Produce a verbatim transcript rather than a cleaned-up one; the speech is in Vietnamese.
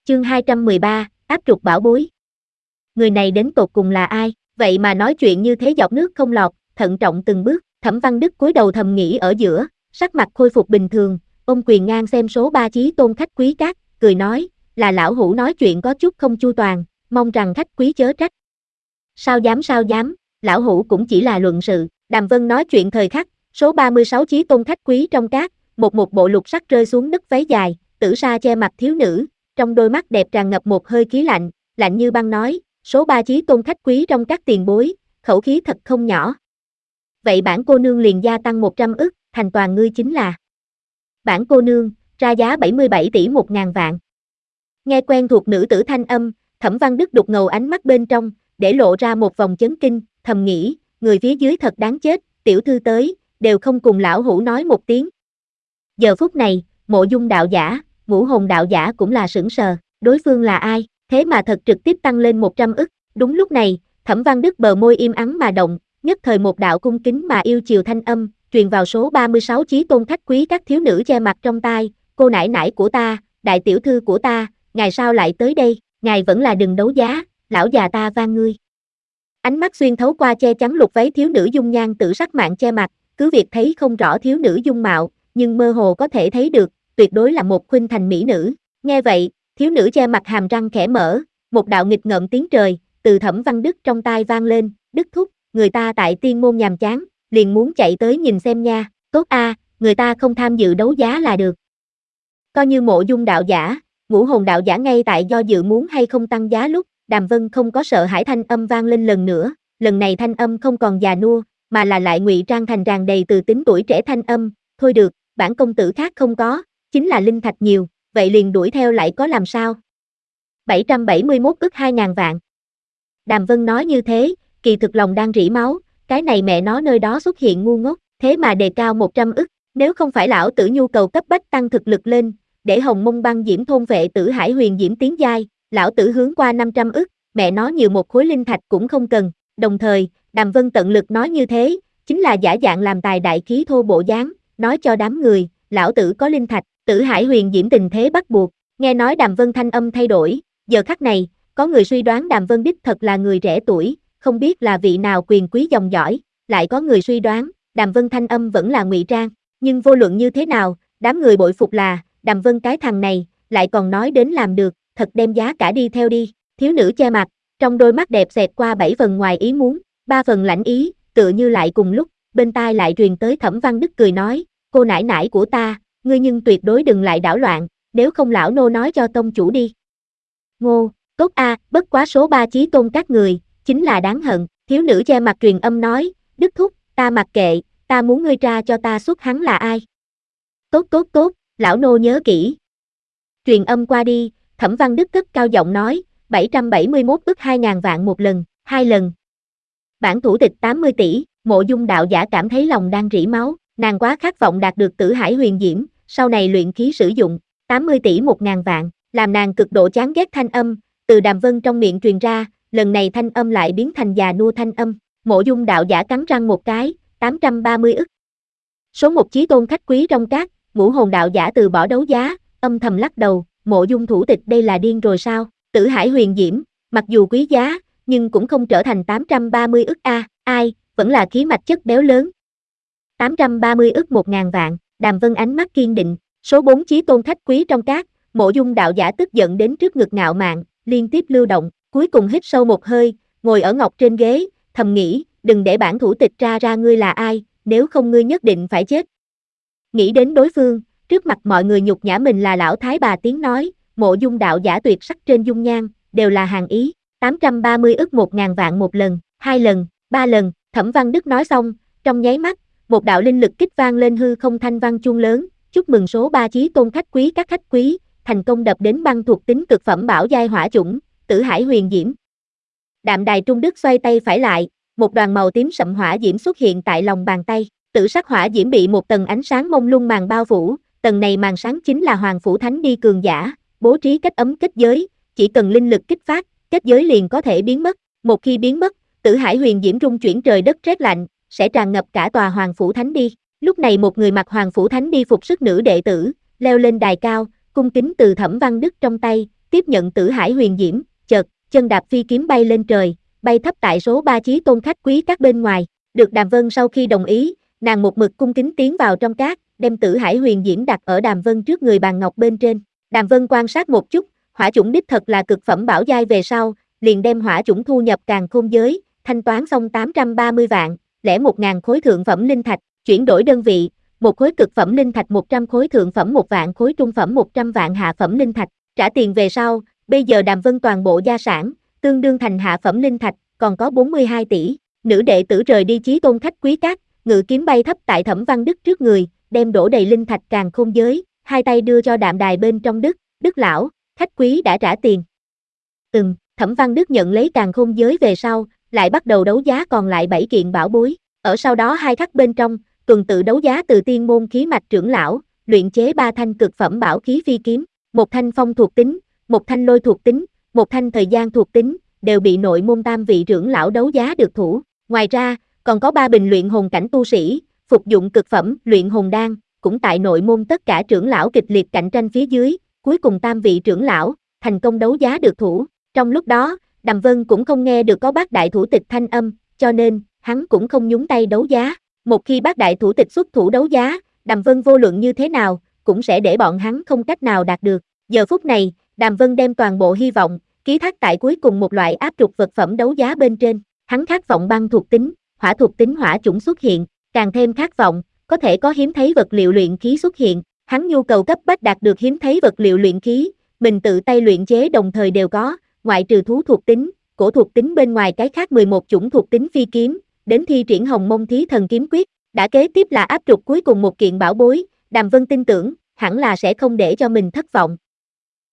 Chương hai trăm mười ba, áp trục bảo bối. Người này đến tột cùng là ai, vậy mà nói chuyện như thế giọt nước không lọt, thận trọng từng bước. Thẩm Văn Đức cúi đầu thầm nghĩ ở giữa, sắc mặt khôi phục bình thường, ôm quyền ngang xem số ba Chí Tôn khách quý các, cười nói, là lão hủ nói chuyện có chút không chu toàn, mong rằng khách quý chớ trách. Sao dám sao dám, lão hủ cũng chỉ là luận sự. Đàm Vân nói chuyện thời khắc, số ba mươi sáu Chí Tôn khách quý trong các, một một bộ lục sắc rơi xuống đất váy dài, tử sa che mặt thiếu nữ, trong đôi mắt đẹp tràn ngập một hơi khí lạnh, lạnh như băng nói, số ba Chí Tôn khách quý trong các tiền bối, khẩu khí thật không nhỏ. Vậy bản cô nương liền gia tăng một trăm ức, thành toàn ngươi chính là. Bản cô nương, ra giá bảy mươi bảy tỷ một ngàn vạn. Nghe quen thuộc nữ tử thanh âm, Thẩm Văn Đức đục ngầu ánh mắt bên trong, để lộ ra một vòng chấn kinh, thầm nghĩ, người phía dưới thật đáng chết, tiểu thư tới, đều không cùng lão hủ nói một tiếng. Giờ phút này, Mộ Dung đạo giả, Ngũ Hồn đạo giả cũng là sững sờ, đối phương là ai, thế mà thật trực tiếp tăng lên một trăm ức. Đúng lúc này, Thẩm Văn Đức bờ môi im ắng mà động, nhất thời một đạo cung kính mà yêu chiều thanh âm, truyền vào số ba mươi sáu Chí Tôn khách quý các thiếu nữ che mặt trong tai, cô nải nải của ta, đại tiểu thư của ta, ngài sao lại tới đây, ngài vẫn là đừng đấu giá, lão già ta van ngươi. Ánh mắt xuyên thấu qua che chắn lục váy thiếu nữ dung nhan tự sắc mạng che mặt, cứ việc thấy không rõ thiếu nữ dung mạo, nhưng mơ hồ có thể thấy được, tuyệt đối là một khuynh thành mỹ nữ. Nghe vậy, thiếu nữ che mặt hàm răng khẽ mở, một đạo nghịch ngợm tiếng trời, từ Thẩm Văn Đức trong tai vang lên, Đức thúc, người ta tại tiên môn nhàm chán, liền muốn chạy tới nhìn xem nha, tốt a, người ta không tham dự đấu giá là được. Coi như Mộ Dung đạo giả, Ngũ Hồn đạo giả ngay tại do dự muốn hay không tăng giá lúc, Đàm Vân không có sợ hãi thanh âm vang lên lần nữa, lần này thanh âm không còn già nua, mà là lại ngụy trang thành tràn đầy từ tính tuổi trẻ thanh âm, thôi được, bản công tử khác không có, chính là linh thạch nhiều, vậy liền đuổi theo lại có làm sao? bảy trăm bảy mươi mốt ức hai ngàn vạn. Đàm Vân nói như thế, kỳ thực lòng đang rỉ máu, cái này mẹ nó nơi đó xuất hiện ngu ngốc, thế mà đề cao một trăm ức, nếu không phải lão tử nhu cầu cấp bách tăng thực lực lên, để Hồng Mông Băng Diễm thôn vệ Tử Hải Huyền Diễm tiến giai, lão tử hướng qua năm trăm ức, mẹ nó nhiều một khối linh thạch cũng không cần. Đồng thời, Đàm Vân tận lực nói như thế, chính là giả dạng làm tài đại khí thô bộ dáng, nói cho đám người, lão tử có linh thạch, Tử Hải Huyền Diễm tình thế bắt buộc. Nghe nói Đàm Vân thanh âm thay đổi, giờ khắc này, có người suy đoán Đàm Vân đích thật là người trẻ tuổi, không biết là vị nào quyền quý dòng dõi, lại có người suy đoán, Đàm Vân thanh âm vẫn là ngụy trang, nhưng vô luận như thế nào, đám người bội phục là, Đàm Vân cái thằng này, lại còn nói đến làm được, thật đem giá cả đi theo đi. Thiếu nữ che mặt, trong đôi mắt đẹp xẹt qua bảy phần ngoài ý muốn, ba phần lãnh ý, tựa như lại cùng lúc, bên tai lại truyền tới Thẩm Văn Đức cười nói, cô nải nải của ta, ngươi nhưng tuyệt đối đừng lại đảo loạn, nếu không lão nô nói cho tông chủ đi. Ngô, tốt a, bất quá số ba Chí Tôn các người, chính là đáng hận. Thiếu nữ che mặt truyền âm nói, Đức thúc, ta mặc kệ, ta muốn ngươi tra cho ta xuất hắn là ai. Tốt tốt tốt, lão nô nhớ kỹ. Truyền âm qua đi, Thẩm Văn Đức cất cao giọng nói, bảy trăm bảy mươi mốt ức hai ngàn vạn một lần, hai lần. Bản thủ tịch tám mươi tỷ, Mộ Dung đạo giả cảm thấy lòng đang rỉ máu, nàng quá khát vọng đạt được Tử Hải Huyền Diễm, sau này luyện khí sử dụng, tám mươi tỷ một ngàn vạn, làm nàng cực độ chán ghét thanh âm, từ Đàm Vân trong miệng truyền ra, lần này thanh âm lại biến thành già nua thanh âm, Mộ Dung đạo giả cắn răng một cái, tám trăm ba mươi ức. Số một Chí Tôn khách quý trong các, Ngũ Hồn đạo giả từ bỏ đấu giá, âm thầm lắc đầu, Mộ Dung thủ tịch đây là điên rồi sao? Tử Hải Huyền Diễm, mặc dù quý giá, nhưng cũng không trở thành tám trăm ba mươi ức a, ai, vẫn là khí mạch chất béo lớn. tám trăm ba mươi ức một ngàn vạn, Đàm Vân ánh mắt kiên định, số bốn Chí Tôn khách quý trong các, Mộ Dung đạo giả tức giận đến trước ngực ngạo mạn, liên tiếp lưu động, cuối cùng hít sâu một hơi, ngồi ở ngọc trên ghế, thầm nghĩ, đừng để bản thủ tịch tra ra ngươi là ai, nếu không ngươi nhất định phải chết. Nghĩ đến đối phương, trước mặt mọi người nhục nhã mình là lão thái bà tiếng nói, Mộ Dung đạo giả tuyệt sắc trên dung nhan, đều là hàng ý, tám trăm ba mươi ức một ngàn vạn một lần, hai lần, ba lần, Thẩm Văn Đức nói xong, trong nháy mắt, một đạo linh lực kích vang lên hư không thanh văn chuông lớn, chúc mừng số ba Chí Tôn khách quý các khách quý, thành công đập đến băng thuộc tính cực phẩm bảo giai hỏa chủng, Tử Hải Huyền Diễm. Đạm Đài Trung Đức xoay tay phải lại, một đoàn màu tím sậm hỏa diễm xuất hiện tại lòng bàn tay, tử sắc hỏa diễm bị một tầng ánh sáng mông lung màn bao phủ, tầng này màn sáng chính là Hoàng Phủ Thánh Đi cường giả, bố trí kết ấm kết giới, chỉ cần linh lực kích phát, kết giới liền có thể biến mất, một khi biến mất, Tử Hải Huyền Diễm rung chuyển trời đất rét lạnh, sẽ tràn ngập cả tòa Hoàng Phủ Thánh Đi. Lúc này một người mặc Hoàng Phủ Thánh Đi phục sức nữ đệ tử, leo lên đài cao, cung kính từ Thẩm Văn Đức trong tay, tiếp nhận Tử Hải Huyền Diễm, chợt, chân đạp phi kiếm bay lên trời, bay thấp tại số ba chí tôn khách quý các bên ngoài. Được Đàm Vân sau khi đồng ý, nàng một mực cung kính tiến vào trong cát, đem Tử Hải Huyền Diễm đặt ở Đàm Vân trước người bàn ngọc bên trên. Đàm Vân quan sát một chút, hỏa chủng đích thật là cực phẩm bảo giai về sau, liền đem hỏa chủng thu nhập càn khôn giới, thanh toán xong tám trăm ba mươi vạn, lẻ một ngàn khối thượng phẩm linh thạch, chuyển đổi đơn vị, một khối cực phẩm linh thạch một trăm khối thượng phẩm một vạn khối trung phẩm một trăm vạn hạ phẩm linh thạch, trả tiền về sau, bây giờ Đàm Vân toàn bộ gia sản, tương đương thành hạ phẩm linh thạch, còn có bốn mươi hai tỷ. Nữ đệ tử rời đi chí tôn khách quý các, ngự kiếm bay thấp tại Thẩm Văn Đức trước người, đem đổ đầy linh thạch càn khôn giới, hai tay đưa cho đạm đài bên trong Đức, Đức lão, khách quý đã trả tiền. Ừm, Thẩm Văn Đức nhận lấy càn khôn giới về sau, lại bắt đầu đấu giá còn lại bảy kiện bảo bối, ở sau đó hai khắc bên trong, tuần tự đấu giá từ tiên môn khí mạch trưởng lão, luyện chế ba thanh cực phẩm bảo khí phi kiếm, một thanh phong thuộc tính, một thanh lôi thuộc tính, một thanh thời gian thuộc tính, đều bị nội môn tam vị trưởng lão đấu giá được thủ. Ngoài ra, còn có ba bình luyện hồn cảnh tu sĩ, phục dụng cực phẩm luyện hồn đan, cũng tại nội môn tất cả trưởng lão kịch liệt cạnh tranh phía dưới, cuối cùng tam vị trưởng lão thành công đấu giá được thủ. Trong lúc đó, Đàm Vân cũng không nghe được có bát đại thủ tịch thanh âm, cho nên hắn cũng không nhúng tay đấu giá. Một khi bát đại thủ tịch xuất thủ đấu giá, Đàm Vân vô luận như thế nào cũng sẽ để bọn hắn không cách nào đạt được. Giờ phút này, Đàm Vân đem toàn bộ hy vọng ký thác tại cuối cùng một loại áp trục vật phẩm đấu giá bên trên. Hắn khát vọng băng thuộc tính, hỏa thuộc tính hỏa chủng xuất hiện, càng thêm khát vọng có thể có hiếm thấy vật liệu luyện khí xuất hiện. Hắn nhu cầu cấp bách đạt được hiếm thấy vật liệu luyện khí, mình tự tay luyện chế đồng thời đều có, ngoại trừ thú thuộc tính, cổ thuộc tính bên ngoài cái khác mười một chủng thuộc tính phi kiếm, đến thi triển Hồng Mông Thí Thần Kiếm Quyết, đã kế tiếp là áp trục cuối cùng một kiện bảo bối, Đàm Vân tin tưởng, hẳn là sẽ không để cho mình thất vọng.